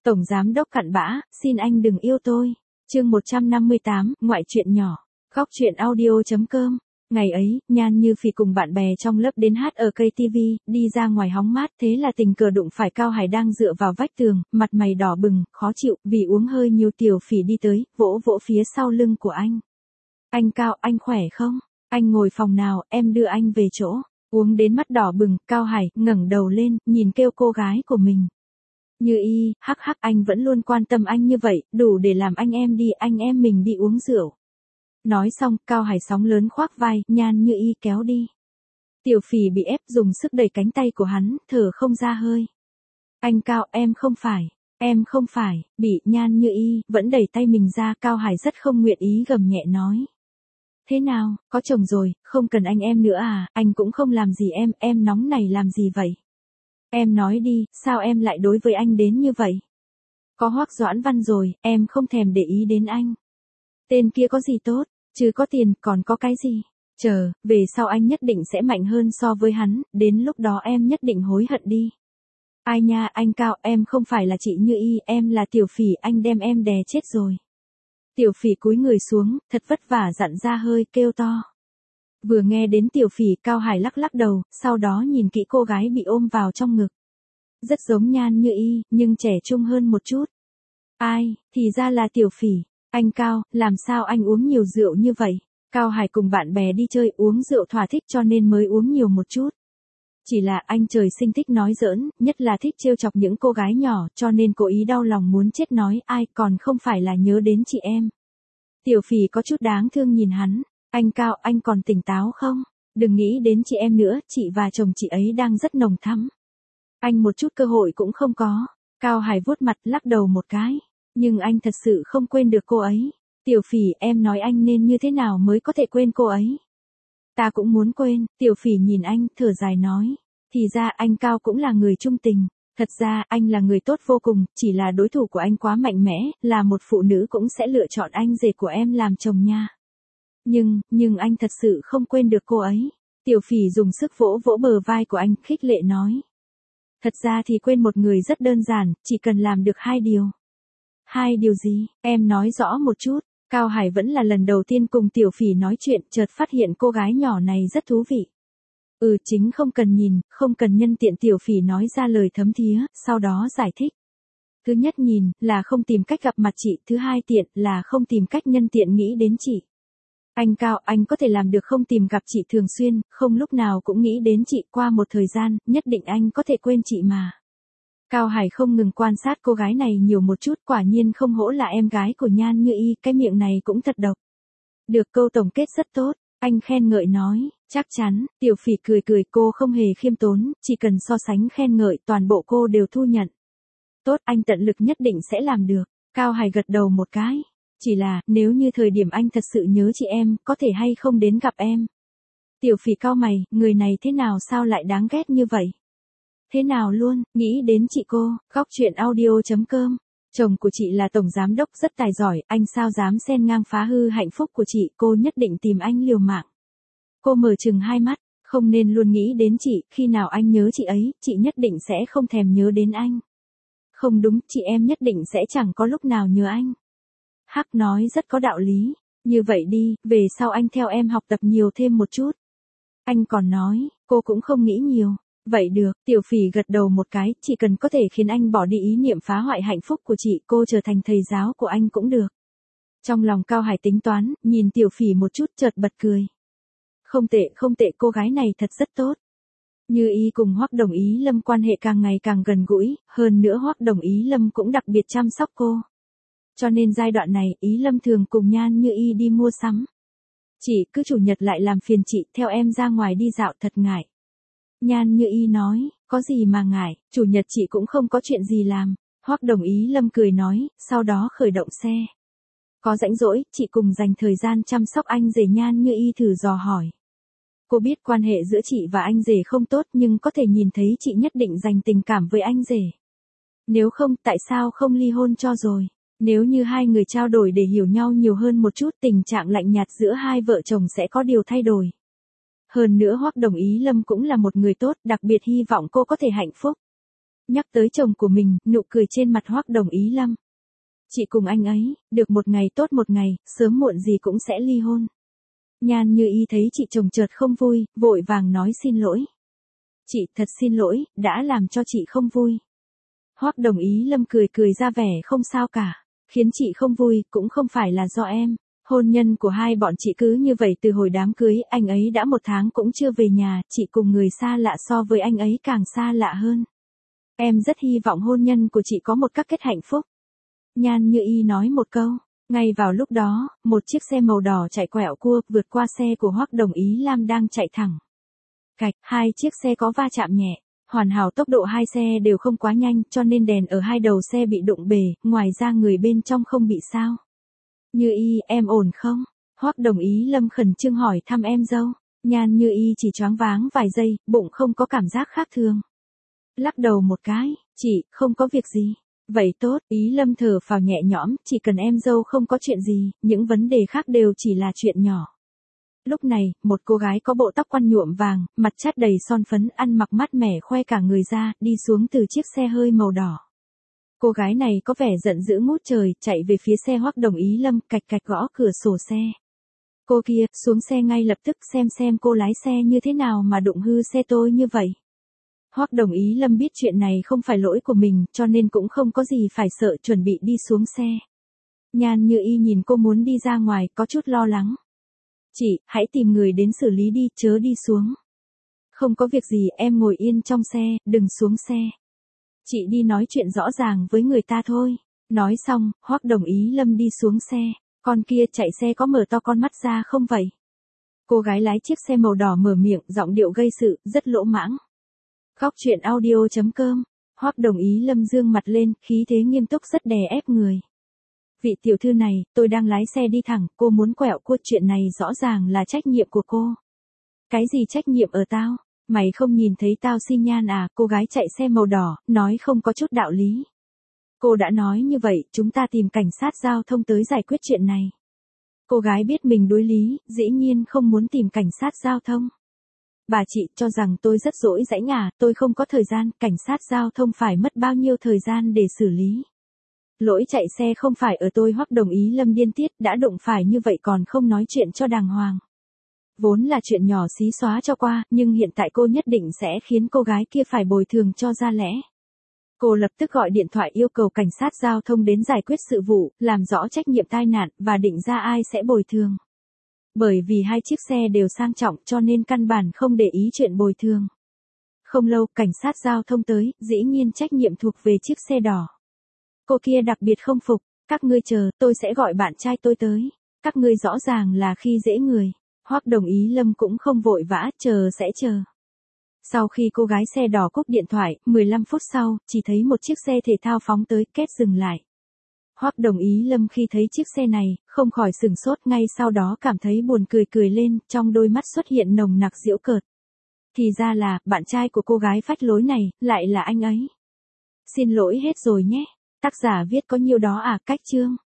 Tổng giám đốc cặn bã, xin anh đừng yêu tôi. Chương 158, ngoại truyện nhỏ. Góc truyện audio.com. Ngày ấy, Nhan Như Phỉ cùng bạn bè trong lớp đến hát ở cây TV, đi ra ngoài hóng mát, thế là tình cờ đụng phải Cao Hải đang dựa vào vách tường, mặt mày đỏ bừng, khó chịu, vì uống hơi nhiều. Tiểu Phỉ đi tới, vỗ vỗ phía sau lưng của anh. Anh Cao, anh khỏe không? Anh ngồi phòng nào, em đưa anh về chỗ. Uống đến mắt đỏ bừng, Cao Hải ngẩng đầu lên, nhìn kêu cô gái của mình. Như Y, hắc hắc, anh vẫn luôn quan tâm anh như vậy, đủ để làm anh em mình đi uống rượu. Nói xong, Cao Hải sóng lớn khoác vai, Nhan Như Y kéo đi. Tiểu Phỉ bị ép dùng sức đẩy cánh tay của hắn, thở không ra hơi. Anh Cao, em không phải, bị Nhan Như Y vẫn đẩy tay mình ra. Cao Hải rất không nguyện ý gầm nhẹ nói. Thế nào, có chồng rồi, không cần anh em nữa à, anh cũng không làm gì em nóng này làm gì vậy? Em nói đi, sao em lại đối với anh đến như vậy? Có Hoắc Doãn Văn rồi, em không thèm để ý đến anh. Tên kia có gì tốt, chứ có tiền, còn có cái gì? Chờ, về sau anh nhất định sẽ mạnh hơn so với hắn, đến lúc đó em nhất định hối hận đi. Ai nha, anh Cao, em không phải là chị Như Y, em là Tiểu Phỉ, anh đem em đè chết rồi. Tiểu Phỉ cúi người xuống, thật vất vả dặn ra hơi, kêu to. Vừa nghe đến Tiểu Phỉ, Cao Hải lắc lắc đầu, sau đó nhìn kỹ cô gái bị ôm vào trong ngực. Rất giống Nhan Như Y, nhưng trẻ trung hơn một chút. Ai, thì ra là Tiểu Phỉ. Anh Cao, làm sao anh uống nhiều rượu như vậy? Cao Hải cùng bạn bè đi chơi uống rượu thỏa thích cho nên mới uống nhiều một chút. Chỉ là anh trời sinh thích nói giỡn, nhất là thích trêu chọc những cô gái nhỏ, cho nên cố ý đau lòng muốn chết, nói ai còn không phải là nhớ đến chị em. Tiểu Phỉ có chút đáng thương nhìn hắn. Anh Cao, anh còn tỉnh táo không? Đừng nghĩ đến chị em nữa, chị và chồng chị ấy đang rất nồng thắm. Anh một chút cơ hội cũng không có. Cao Hải vuốt mặt lắc đầu một cái. Nhưng anh thật sự không quên được cô ấy. Tiểu Phỉ, em nói anh nên như thế nào mới có thể quên cô ấy? Ta cũng muốn quên. Tiểu Phỉ nhìn anh, thở dài nói. Thì ra anh Cao cũng là người trung tình. Thật ra anh là người tốt vô cùng, chỉ là đối thủ của anh quá mạnh mẽ, là một phụ nữ cũng sẽ lựa chọn anh rể của em làm chồng nha. Nhưng anh thật sự không quên được cô ấy. Tiểu Phỉ dùng sức vỗ vỗ bờ vai của anh, khích lệ nói. Thật ra thì quên một người rất đơn giản, chỉ cần làm được 2 điều. 2 điều gì, em nói rõ một chút. Cao Hải vẫn là lần đầu tiên cùng Tiểu Phỉ nói chuyện, chợt phát hiện cô gái nhỏ này rất thú vị. Chính không cần nhìn, không cần nhân tiện. Tiểu Phỉ nói ra lời thấm thía, sau đó giải thích. Thứ nhất nhìn, là không tìm cách gặp mặt chị, thứ hai tiện, là không tìm cách nhân tiện nghĩ đến chị. Anh Cao, anh có thể làm được không tìm gặp chị thường xuyên, không lúc nào cũng nghĩ đến chị, qua một thời gian, nhất định anh có thể quên chị mà. Cao Hải không ngừng quan sát cô gái này nhiều một chút, quả nhiên không hổ là em gái của Nhan Như Y, cái miệng này cũng thật độc. Được, câu tổng kết rất tốt, anh khen ngợi nói, chắc chắn. Tiểu Phỉ cười cười, cô không hề khiêm tốn, chỉ cần so sánh khen ngợi, toàn bộ cô đều thu nhận. Tốt, anh tận lực nhất định sẽ làm được. Cao Hải gật đầu một cái. Chỉ là, nếu như thời điểm anh thật sự nhớ chị em, có thể hay không đến gặp em? Tiểu Phỉ cau mày, người này thế nào sao lại đáng ghét như vậy? Thế nào luôn, nghĩ đến chị cô. Góc truyện audio.com. Chồng của chị là tổng giám đốc rất tài giỏi, anh sao dám xen ngang phá hư hạnh phúc của chị, cô nhất định tìm anh liều mạng. Cô mở trừng hai mắt, không nên luôn nghĩ đến chị, khi nào anh nhớ chị ấy, chị nhất định sẽ không thèm nhớ đến anh. Không đúng, chị em nhất định sẽ chẳng có lúc nào nhớ anh. Hắc nói rất có đạo lý. Như vậy đi, về sau anh theo em học tập nhiều thêm một chút. Anh còn nói, cô cũng không nghĩ nhiều. Vậy được, Tiểu Phỉ gật đầu một cái, chỉ cần có thể khiến anh bỏ đi ý niệm phá hoại hạnh phúc của chị, cô trở thành thầy giáo của anh cũng được. Trong lòng Cao Hải tính toán, nhìn Tiểu Phỉ một chút chợt bật cười. Không tệ, cô gái này thật rất tốt. Như Y cùng Hoắc Đồng Ý Lâm quan hệ càng ngày càng gần gũi, hơn nữa Hoắc Đồng Ý Lâm cũng đặc biệt chăm sóc cô. Cho nên giai đoạn này, Ý Lâm thường cùng Nhan Như Y đi mua sắm. Chị cứ chủ nhật lại làm phiền chị, theo em ra ngoài đi dạo, thật ngại. Nhan Như Y nói, có gì mà ngại, chủ nhật chị cũng không có chuyện gì làm. Hoắc Đồng Ý Lâm cười nói, sau đó khởi động xe. Có rảnh rỗi, chị cùng dành thời gian chăm sóc anh rể. Nhan Như Y thử dò hỏi. Cô biết quan hệ giữa chị và anh rể không tốt, nhưng có thể nhìn thấy chị nhất định dành tình cảm với anh rể. Nếu không, tại sao không ly hôn cho rồi? Nếu như hai người trao đổi để hiểu nhau nhiều hơn một chút, tình trạng lạnh nhạt giữa hai vợ chồng sẽ có điều thay đổi. Hơn nữa Hoắc Đồng Ý Lâm cũng là một người tốt, đặc biệt hy vọng cô có thể hạnh phúc. Nhắc tới chồng của mình, nụ cười trên mặt Hoắc Đồng Ý Lâm. Chị cùng anh ấy, được một ngày tốt một ngày, sớm muộn gì cũng sẽ ly hôn. Nhan Như Y thấy chị chồng chợt không vui, vội vàng nói xin lỗi. Chị thật xin lỗi, đã làm cho chị không vui. Hoắc Đồng Ý Lâm cười cười ra vẻ không sao cả. Khiến chị không vui, cũng không phải là do em. Hôn nhân của hai bọn chị cứ như vậy từ hồi đám cưới, anh ấy đã 1 tháng cũng chưa về nhà, chị cùng người xa lạ so với anh ấy càng xa lạ hơn. Em rất hy vọng hôn nhân của chị có một cách kết hạnh phúc. Nhan Như Y nói một câu. Ngay vào lúc đó, một chiếc xe màu đỏ chạy quẹo cua vượt qua xe của Hoắc Đồng Ý Lam đang chạy thẳng. Cạch, hai chiếc xe có va chạm nhẹ. Hoàn hảo tốc độ hai xe đều không quá nhanh cho nên đèn ở hai đầu xe bị đụng bể, ngoài ra người bên trong không bị sao. Như Y, em ổn không? Hoắc Đồng Ý Lâm khẩn trương hỏi thăm em dâu. Nhan Như Y chỉ choáng váng vài giây, bụng không có cảm giác khác thường. Lắc đầu một cái, chị, không có việc gì. Vậy tốt, Ý Lâm thở phào nhẹ nhõm, chỉ cần em dâu không có chuyện gì, những vấn đề khác đều chỉ là chuyện nhỏ. Lúc này, một cô gái có bộ tóc quăn nhuộm vàng, mặt chát đầy son phấn, ăn mặc mát mẻ khoe cả người ra, đi xuống từ chiếc xe hơi màu đỏ. Cô gái này có vẻ giận dữ ngút trời, chạy về phía xe Hoắc Đồng Ý Lâm, cạch cạch gõ cửa sổ xe. Cô kia, xuống xe ngay lập tức xem cô lái xe như thế nào mà đụng hư xe tôi như vậy. Hoắc Đồng Ý Lâm biết chuyện này không phải lỗi của mình, cho nên cũng không có gì phải sợ, chuẩn bị đi xuống xe. Nhan Như Y nhìn cô muốn đi ra ngoài, có chút lo lắng. Chị, hãy tìm người đến xử lý đi, chớ đi xuống. Không có việc gì, em ngồi yên trong xe, đừng xuống xe. Chị đi nói chuyện rõ ràng với người ta thôi. Nói xong, Hoắc Đồng Ý Lâm đi xuống xe. Con kia chạy xe có mở to con mắt ra không vậy? Cô gái lái chiếc xe màu đỏ mở miệng, giọng điệu gây sự, rất lỗ mãng. Góc truyện audio.com. Hoắc Đồng Ý Lâm dương mặt lên, khí thế nghiêm túc rất đè ép người. Vị tiểu thư này, tôi đang lái xe đi thẳng, cô muốn quẹo cua, chuyện này rõ ràng là trách nhiệm của cô. Cái gì trách nhiệm ở tao? Mày không nhìn thấy tao xi nhan à? Cô gái chạy xe màu đỏ, nói không có chút đạo lý. Cô đã nói như vậy, chúng ta tìm cảnh sát giao thông tới giải quyết chuyện này. Cô gái biết mình đối lý, dĩ nhiên không muốn tìm cảnh sát giao thông. Bà chị cho rằng tôi rất dỗi dãnh à, tôi không có thời gian, cảnh sát giao thông phải mất bao nhiêu thời gian để xử lý. Lỗi chạy xe không phải ở tôi. Hoắc Đồng Ý Lâm điên tiết, đã đụng phải như vậy còn không nói chuyện cho đàng hoàng. Vốn là chuyện nhỏ xí xóa cho qua, nhưng hiện tại cô nhất định sẽ khiến cô gái kia phải bồi thường cho ra lẽ. Cô lập tức gọi điện thoại yêu cầu cảnh sát giao thông đến giải quyết sự vụ, làm rõ trách nhiệm tai nạn, và định ra ai sẽ bồi thường. Bởi vì hai chiếc xe đều sang trọng cho nên căn bản không để ý chuyện bồi thường. Không lâu, cảnh sát giao thông tới, dĩ nhiên trách nhiệm thuộc về chiếc xe đỏ. Cô kia đặc biệt không phục, các ngươi chờ, tôi sẽ gọi bạn trai tôi tới. Các ngươi rõ ràng là khi dễ người. Hoắc Đồng Ý Lâm cũng không vội vã, chờ sẽ chờ. Sau khi cô gái xe đỏ cúp điện thoại, 15 phút sau, chỉ thấy một chiếc xe thể thao phóng tới, kết dừng lại. Hoắc Đồng Ý Lâm khi thấy chiếc xe này, không khỏi sửng sốt, ngay sau đó cảm thấy buồn cười cười lên, trong đôi mắt xuất hiện nồng nặc giễu cợt. Thì ra là, bạn trai của cô gái phách lối này, lại là anh ấy. Xin lỗi hết rồi nhé. Tác giả viết có nhiêu đó à, cách chương.